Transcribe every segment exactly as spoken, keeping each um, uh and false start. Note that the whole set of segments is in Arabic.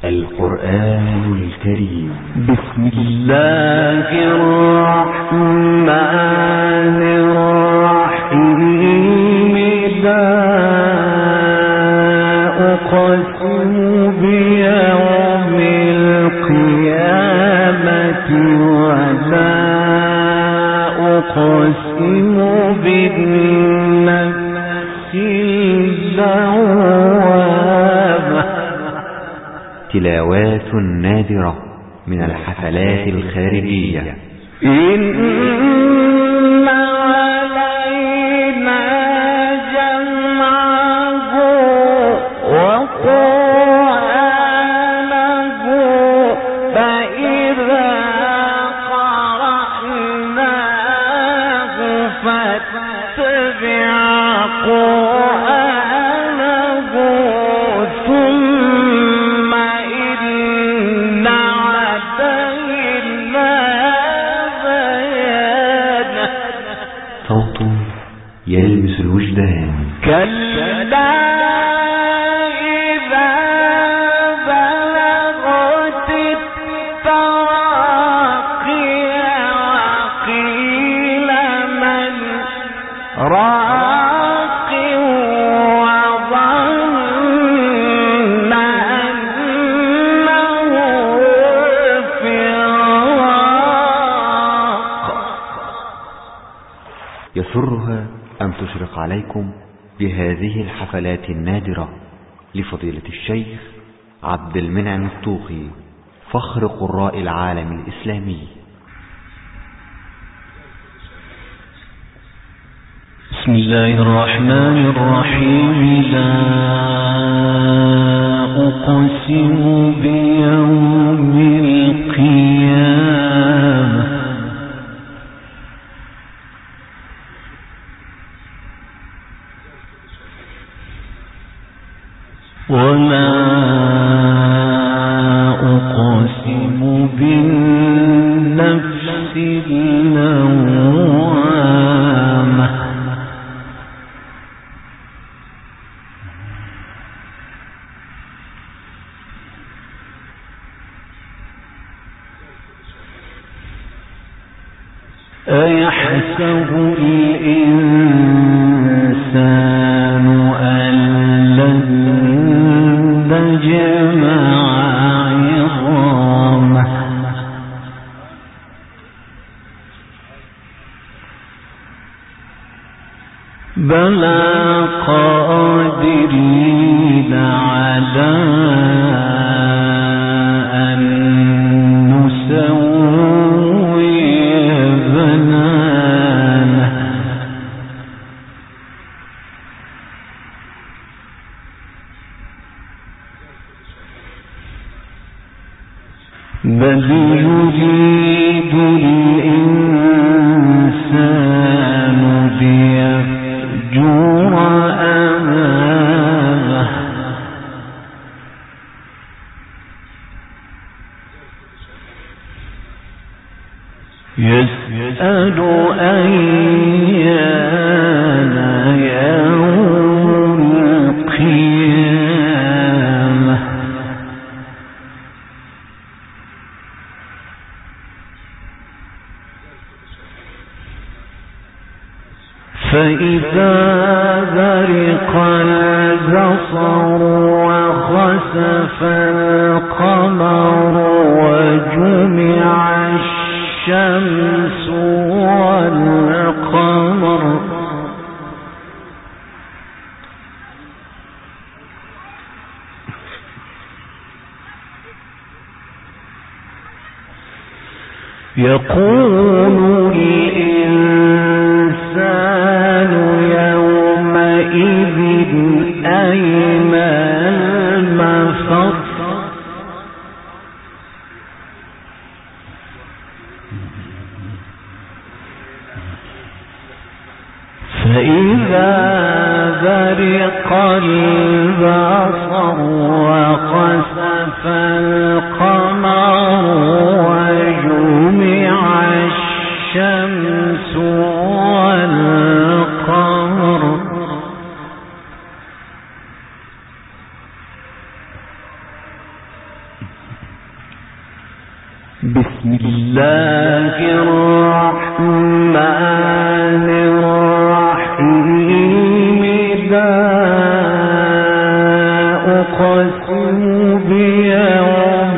القرآن الكريم. بسم الله الرحمن الرحيم. لا أقسم بيوم القيامة ولا أقسم بالنفس اللوامة. تلاوات نادرة من الحفلات الخارجية. إن علينا جمعه وقرآنه فإذا قرأناه فاتبع قرآنه ثم إن علينا بيانه. صوت يلمس الوجدان. كلا إذا بلغت التراقي وقيل من راق وظن أنه فراق. يسرها أن تشرق عليكم بهذه الحفلات النادرة لفضيلة الشيخ عبد المنعم الطوخي، فخر قراء العالم الإسلامي. بسم الله الرحمن الرحيم. لا أقسم بيوم القيامة ولا أقسم بالنفس اللوامة. أيحسب الإنسان أن لن نجمع عظامه بلى قادرين على أن نسوي بنانه. بل يريد الإنسان ليفجر أمامه يسأل أيان يوم القيامة. فإذا برق البصر وخسف القمر وجمع الشمس والقمر يقول الإنسان يومئذ أين المفر. فإذا برق البصر وخسف القمر وجمع الشمس والقمر بسم الله الرحمن الرحيم لا أقسم بيوم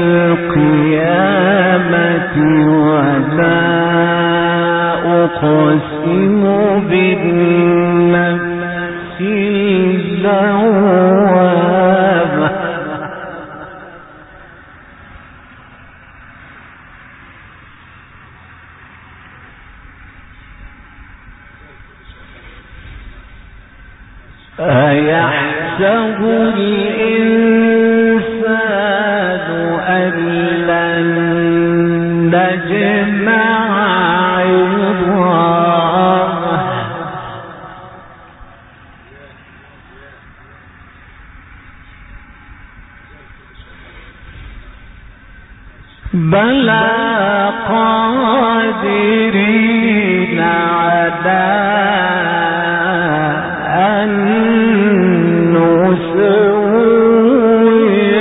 القيامة ولا أقسم بالنفس اللوامة أيحسب الإنسان أن لن نجمع عظامه بلى قادرين على أن نسوي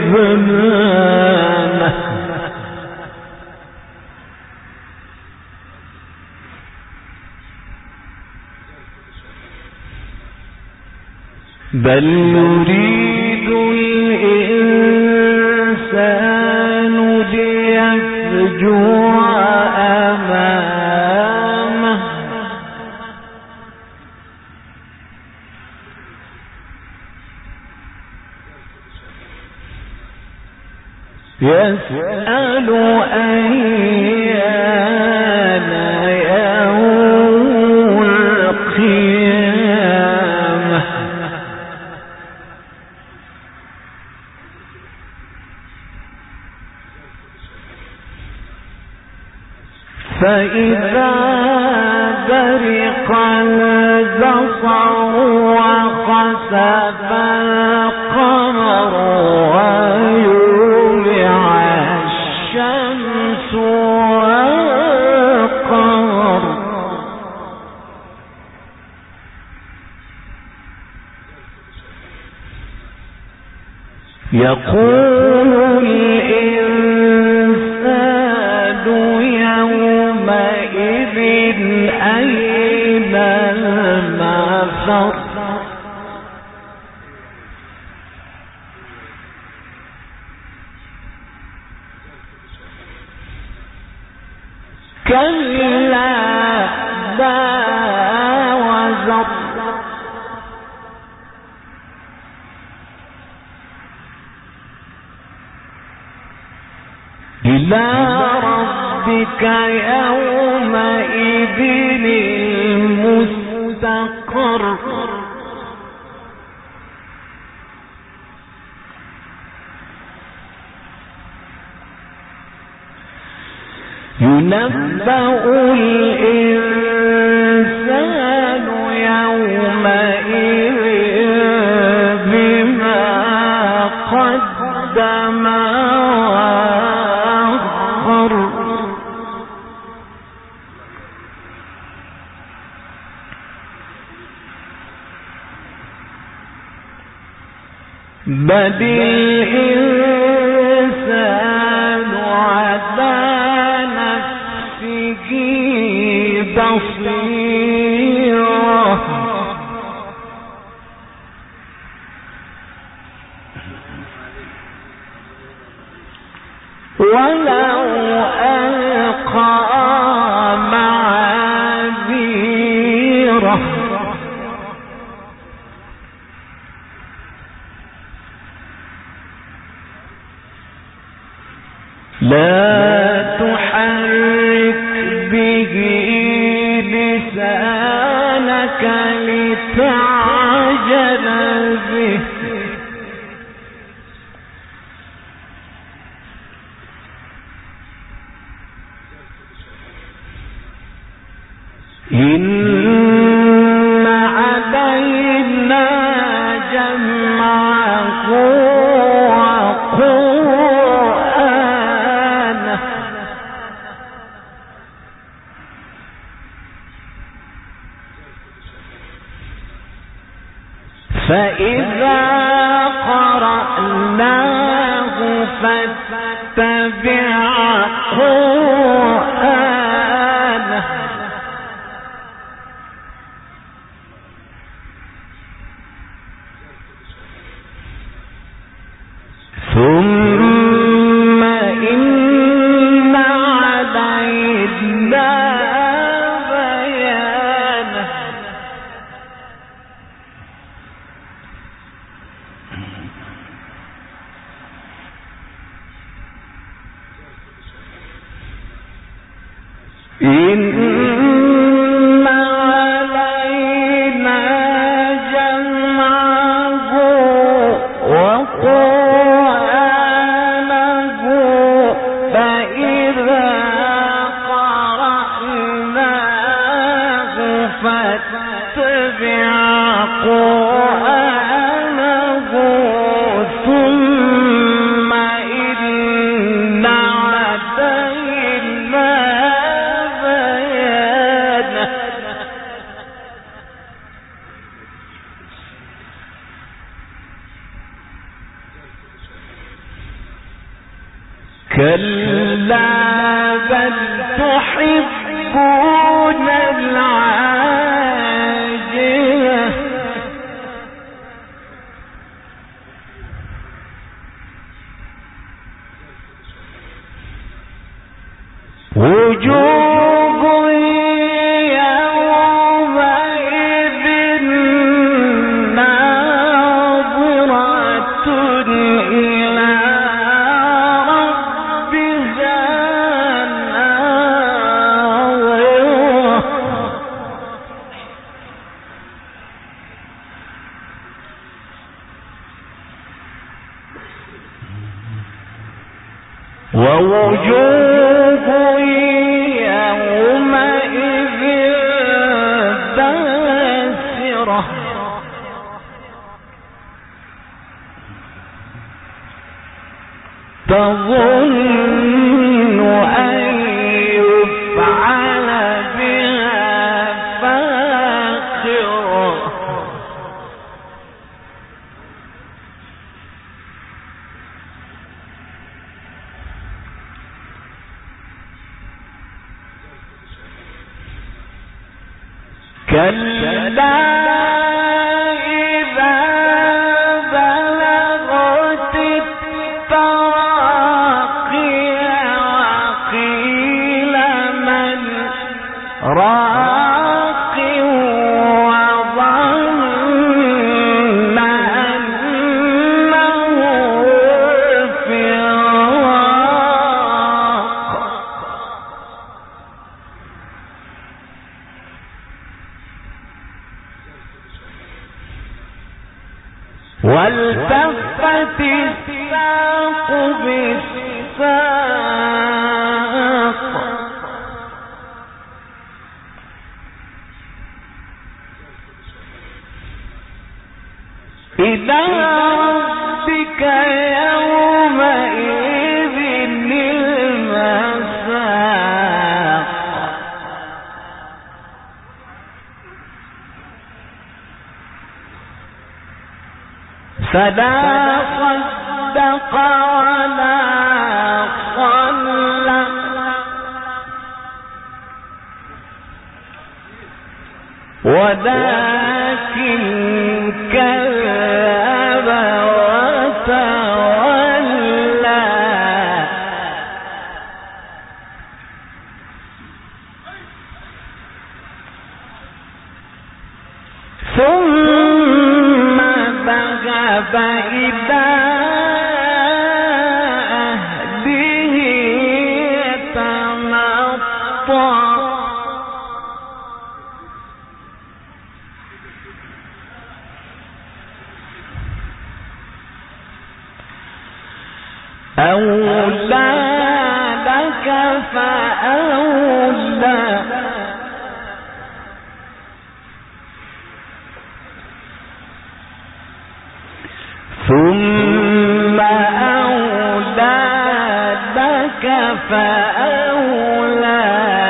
بنانه بل يريد الإنسان ليفجر أمامه يسأل أيان يوم القيامة فإذا برق البصر وخسف القمر وجمع الشمس والقمر يقول الإنسان يومئذ أين المفر كلا لا وزر إلى ربك يومئذ المستقر ينبأ الإنسان يومئذ بما قدم وأخر بل الإنسان على نفسه بصيرة ولو ألقى معاذيره لا تحرك به لسانك لتعجل به إن علينا جمعه وقرآنه فإذا قرأناه فاتبع ثم إن علينا بيانه إن علينا جمعه وقرآنه فإذا قرأناه فاتبع قرآنه ثم إن علينا بيانه كلا بل تحبون العاجلة وجوه يومئذ ناظرة إلى ربها ناظرة ووجوه يومئذ باسرة تظن أن يفعل بها فاقرة كلا إذا بلغت التراقي وقيل من راق وظن أنه الفراق والتفت الساق بالساق إلى ربك يومئذ المساق فلا صدق ولا صلى ولكن كذب وتولى ثم ذهب إلى أهله يتمطى أولى لك فأولى ثم أولى لك فأولى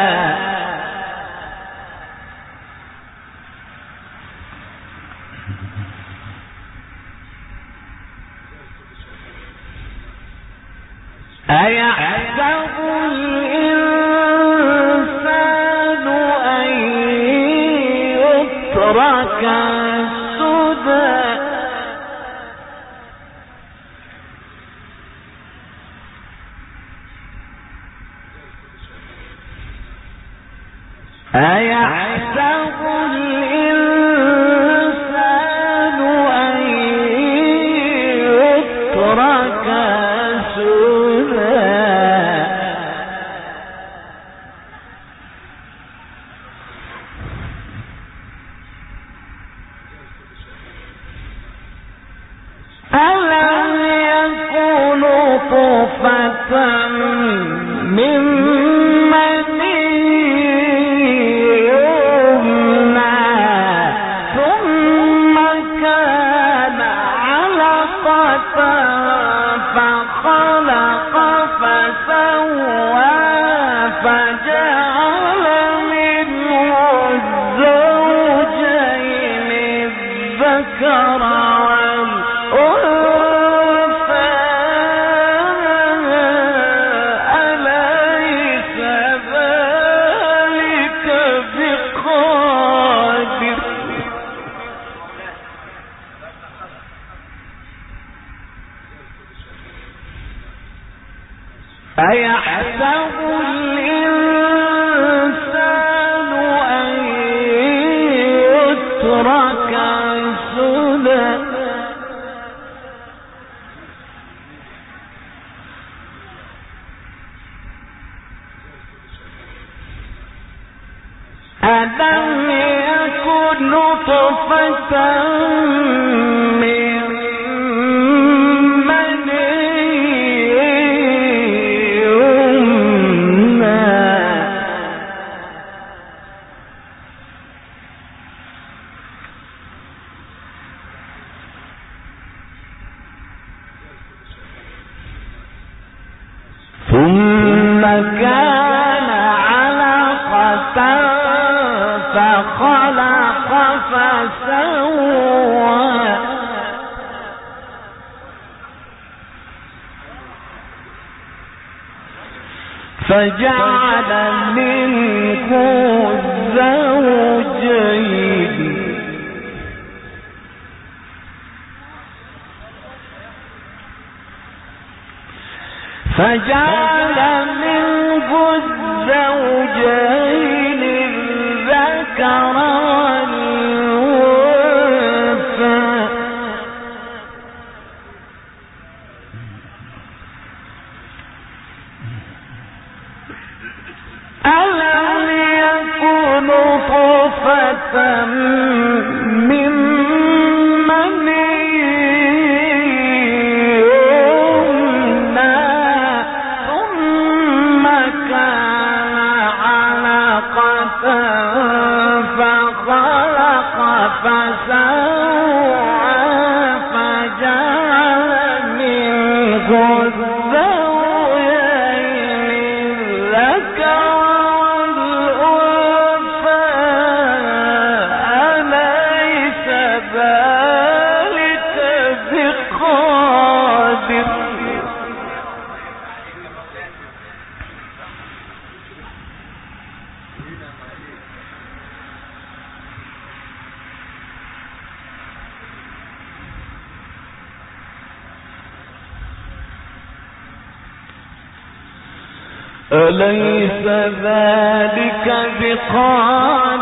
أيحسب الإنسان أن يترك سدى أيحسب الإنسان أن يترك سدى ألم يكن نطفة من أيحسب الإنسان أن يترك سدى ألم يكن نطفة من ثم كان علقة فخلق فسوى فجعل منه الزوجين فجعل منه الزوجين الذكر والأنثى ألم يكن نطفة من أليس ذلك بقادر